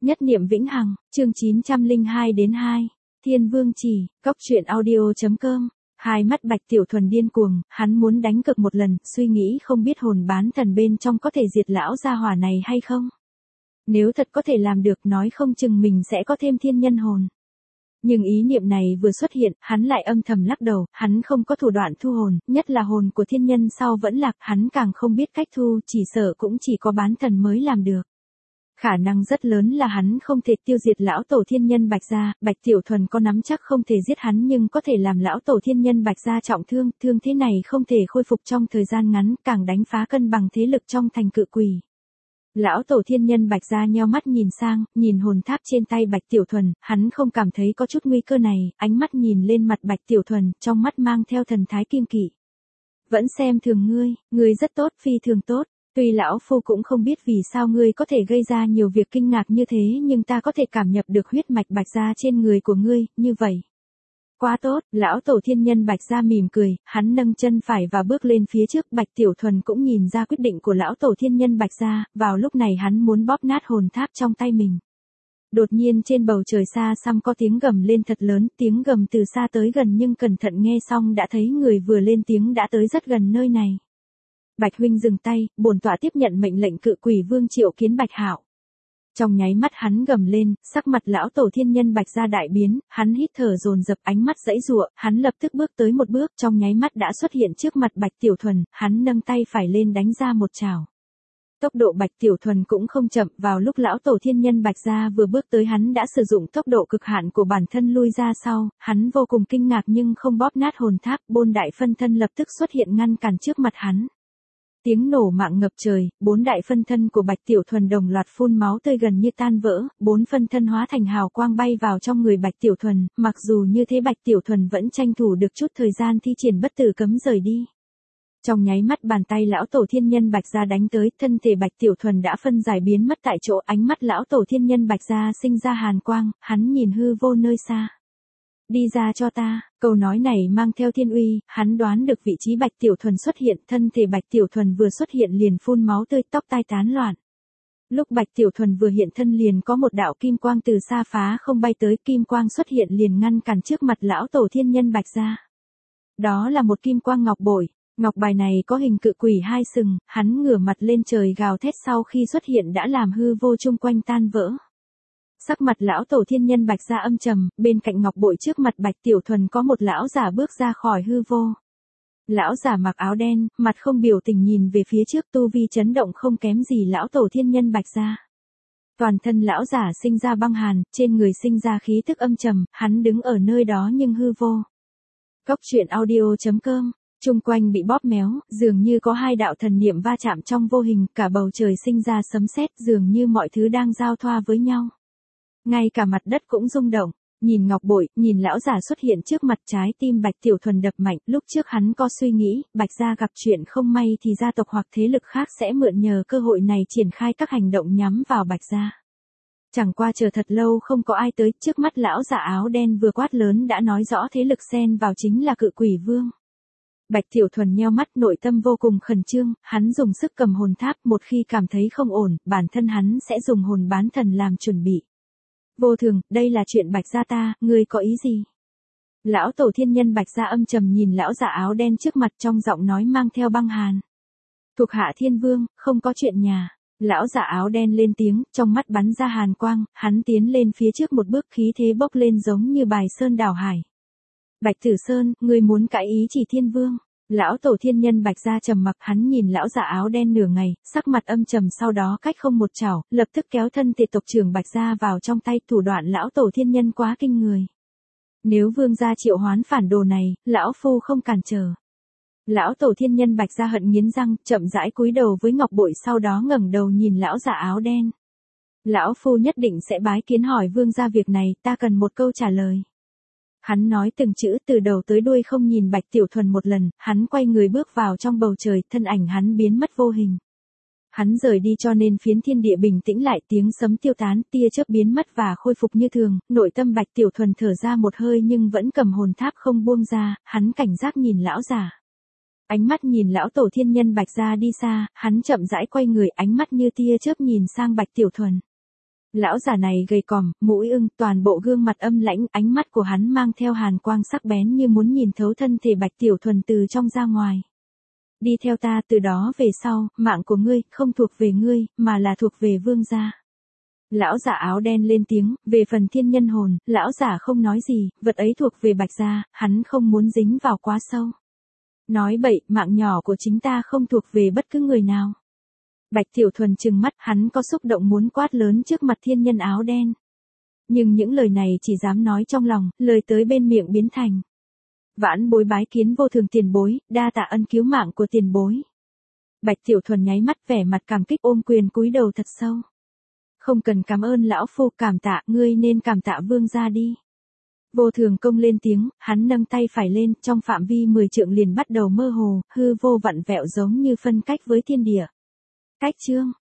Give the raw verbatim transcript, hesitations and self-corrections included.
Nhất niệm vĩnh hằng, chương chín trăm lẻ hai đến hai. Thiên Vương Chỉ, Cốc Truyện Audio chấm com. Hai mắt Bạch Tiểu Thuần điên cuồng, hắn muốn đánh cược một lần, suy nghĩ không biết hồn bán thần bên trong có thể diệt lão gia hỏa này hay không. Nếu thật có thể làm được, nói không chừng mình sẽ có thêm thiên nhân hồn. Nhưng ý niệm này vừa xuất hiện, hắn lại âm thầm lắc đầu, hắn không có thủ đoạn thu hồn, nhất là hồn của thiên nhân sau vẫn lạc, hắn càng không biết cách thu, chỉ sợ cũng chỉ có bán thần mới làm được. Khả năng rất lớn là hắn không thể tiêu diệt lão tổ thiên nhân Bạch gia, Bạch Tiểu Thuần có nắm chắc không thể giết hắn nhưng có thể làm lão tổ thiên nhân Bạch gia trọng thương, thương thế này không thể khôi phục trong thời gian ngắn, càng đánh phá cân bằng thế lực trong thành cự quỷ. Lão tổ thiên nhân Bạch gia nheo mắt nhìn sang, nhìn hồn tháp trên tay Bạch Tiểu Thuần, hắn không cảm thấy có chút nguy cơ này, ánh mắt nhìn lên mặt Bạch Tiểu Thuần, trong mắt mang theo thần thái kiêng kỵ. Vẫn xem thường ngươi, ngươi rất tốt, phi thường tốt. Tuy lão phu cũng không biết vì sao ngươi có thể gây ra nhiều việc kinh ngạc như thế nhưng ta có thể cảm nhập được huyết mạch Bạch gia trên người của ngươi, như vậy. Quá tốt, lão tổ thiên nhân Bạch gia mỉm cười, hắn nâng chân phải và bước lên phía trước, Bạch Tiểu Thuần cũng nhìn ra quyết định của lão tổ thiên nhân Bạch gia, vào lúc này hắn muốn bóp nát hồn tháp trong tay mình. Đột nhiên trên bầu trời xa xăm có tiếng gầm lên thật lớn, tiếng gầm từ xa tới gần nhưng cẩn thận nghe xong đã thấy người vừa lên tiếng đã tới rất gần nơi này. Bạch huynh dừng tay, bổn tọa tiếp nhận mệnh lệnh cự quỷ vương triệu kiến Bạch Hạo. Trong nháy mắt hắn gầm lên, sắc mặt lão tổ thiên nhân Bạch gia đại biến, hắn hít thở dồn dập, ánh mắt giãy giụa, hắn lập tức bước tới một bước, trong nháy mắt đã xuất hiện trước mặt Bạch Tiểu Thuần, hắn nâng tay phải lên đánh ra một chảo. Tốc độ Bạch Tiểu Thuần cũng không chậm, vào lúc lão tổ thiên nhân Bạch gia vừa bước tới hắn đã sử dụng tốc độ cực hạn của bản thân lui ra sau, hắn vô cùng kinh ngạc nhưng không bóp nát hồn tháp, bôn đại phân thân lập tức xuất hiện ngăn cản trước mặt hắn. Tiếng nổ mạng ngập trời, bốn đại phân thân của Bạch Tiểu Thuần đồng loạt phun máu tươi gần như tan vỡ, bốn phân thân hóa thành hào quang bay vào trong người Bạch Tiểu Thuần, mặc dù như thế Bạch Tiểu Thuần vẫn tranh thủ được chút thời gian thi triển bất tử cấm rời đi. Trong nháy mắt bàn tay lão tổ thiên nhân Bạch gia đánh tới, thân thể Bạch Tiểu Thuần đã phân giải biến mất tại chỗ, ánh mắt lão tổ thiên nhân Bạch gia sinh ra hàn quang, hắn nhìn hư vô nơi xa. Đi ra cho ta, câu nói này mang theo thiên uy, hắn đoán được vị trí Bạch Tiểu Thuần xuất hiện, thân thể Bạch Tiểu Thuần vừa xuất hiện liền phun máu tươi, tóc tai tán loạn. Lúc Bạch Tiểu Thuần vừa hiện thân liền có một đạo kim quang từ xa phá không bay tới, kim quang xuất hiện liền ngăn cản trước mặt lão tổ thiên nhân Bạch gia. Đó là một kim quang ngọc bội, ngọc bài này có hình cự quỷ hai sừng, hắn ngửa mặt lên trời gào thét sau khi xuất hiện đã làm hư vô chung quanh tan vỡ. Sắc mặt lão tổ thiên nhân Bạch gia âm trầm, bên cạnh ngọc bội trước mặt Bạch Tiểu Thuần có một lão giả bước ra khỏi hư vô. Lão giả mặc áo đen, mặt không biểu tình nhìn về phía trước, tu vi chấn động không kém gì lão tổ thiên nhân Bạch gia. Toàn thân lão giả sinh ra băng hàn, trên người sinh ra khí tức âm trầm, hắn đứng ở nơi đó nhưng hư vô. Cốc Truyện Audio chấm com. Chung quanh bị bóp méo, dường như có hai đạo thần niệm va chạm trong vô hình, cả bầu trời sinh ra sấm sét, dường như mọi thứ đang giao thoa với nhau. Ngay cả mặt đất cũng rung động, nhìn ngọc bội, nhìn lão giả xuất hiện trước mặt, trái tim Bạch Tiểu Thuần đập mạnh, lúc trước hắn có suy nghĩ, Bạch gia gặp chuyện không may thì gia tộc hoặc thế lực khác sẽ mượn nhờ cơ hội này triển khai các hành động nhắm vào Bạch gia. Chẳng qua chờ thật lâu không có ai tới, trước mắt lão giả áo đen vừa quát lớn đã nói rõ thế lực xen vào chính là cự quỷ vương. Bạch Tiểu Thuần nheo mắt, nội tâm vô cùng khẩn trương, hắn dùng sức cầm hồn tháp, một khi cảm thấy không ổn, bản thân hắn sẽ dùng hồn bán thần làm chuẩn bị. Vô Thường, đây là chuyện Bạch gia ta, ngươi có ý gì? Lão tổ thiên nhân Bạch gia âm trầm nhìn lão giả áo đen trước mặt, trong giọng nói mang theo băng hàn. Thuộc hạ Thiên Vương, không có chuyện nhà. Lão giả áo đen lên tiếng, trong mắt bắn ra hàn quang, hắn tiến lên phía trước một bước, khí thế bốc lên giống như bài sơn đảo hải. Bạch Tử Sơn, ngươi muốn cãi ý chỉ Thiên Vương? Lão tổ thiên nhân Bạch gia trầm mặc, hắn nhìn lão giả áo đen nửa ngày, sắc mặt âm trầm, sau đó cách không một chảo, lập tức kéo thân thể tộc trưởng Bạch gia vào trong tay, thủ đoạn lão tổ thiên nhân quá kinh người. Nếu vương gia triệu hoán phản đồ này, lão phu không cản trở. Lão tổ thiên nhân Bạch gia hận nghiến răng, chậm rãi cúi đầu với ngọc bội, sau đó ngẩng đầu nhìn lão giả áo đen. Lão phu nhất định sẽ bái kiến hỏi vương gia việc này, ta cần một câu trả lời. Hắn nói từng chữ từ đầu tới đuôi không nhìn Bạch Tiểu Thuần một lần, hắn quay người bước vào trong bầu trời, thân ảnh hắn biến mất vô hình. Hắn rời đi cho nên phiến thiên địa bình tĩnh lại, tiếng sấm tiêu tán, tia chớp biến mất và khôi phục như thường, nội tâm Bạch Tiểu Thuần thở ra một hơi nhưng vẫn cầm hồn tháp không buông ra, hắn cảnh giác nhìn lão giả. Ánh mắt nhìn lão tổ thiên nhân Bạch gia đi xa, hắn chậm rãi quay người, ánh mắt như tia chớp nhìn sang Bạch Tiểu Thuần. Lão giả này gầy còm, mũi ưng, toàn bộ gương mặt âm lãnh, ánh mắt của hắn mang theo hàn quang sắc bén như muốn nhìn thấu thân thể Bạch Tiểu Thuần từ trong ra ngoài. Đi theo ta, từ đó về sau, mạng của ngươi, không thuộc về ngươi, mà là thuộc về vương gia. Lão giả áo đen lên tiếng, về phần thiên nhân hồn, lão giả không nói gì, vật ấy thuộc về Bạch gia, hắn không muốn dính vào quá sâu. Nói bậy, mạng nhỏ của chính ta không thuộc về bất cứ người nào. Bạch Tiểu Thuần trừng mắt, hắn có xúc động muốn quát lớn trước mặt thiên nhân áo đen. Nhưng những lời này chỉ dám nói trong lòng, lời tới bên miệng biến thành. Vãn bối bái kiến vô thường tiền bối, đa tạ ân cứu mạng của tiền bối. Bạch Tiểu Thuần nháy mắt vẻ mặt cảm kích ôm quyền cúi đầu thật sâu. Không cần cảm ơn lão phu, cảm tạ, ngươi nên cảm tạ vương gia đi. Vô thường công lên tiếng, hắn nâng tay phải lên, trong phạm vi mười trượng liền bắt đầu mơ hồ, hư vô vặn vẹo giống như phân cách với thiên địa. Cách chương